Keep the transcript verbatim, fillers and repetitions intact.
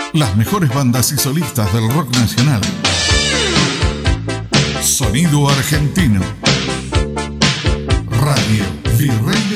Las mejores bandas y solistas del rock nacional. Sonido argentino. Radio Virrey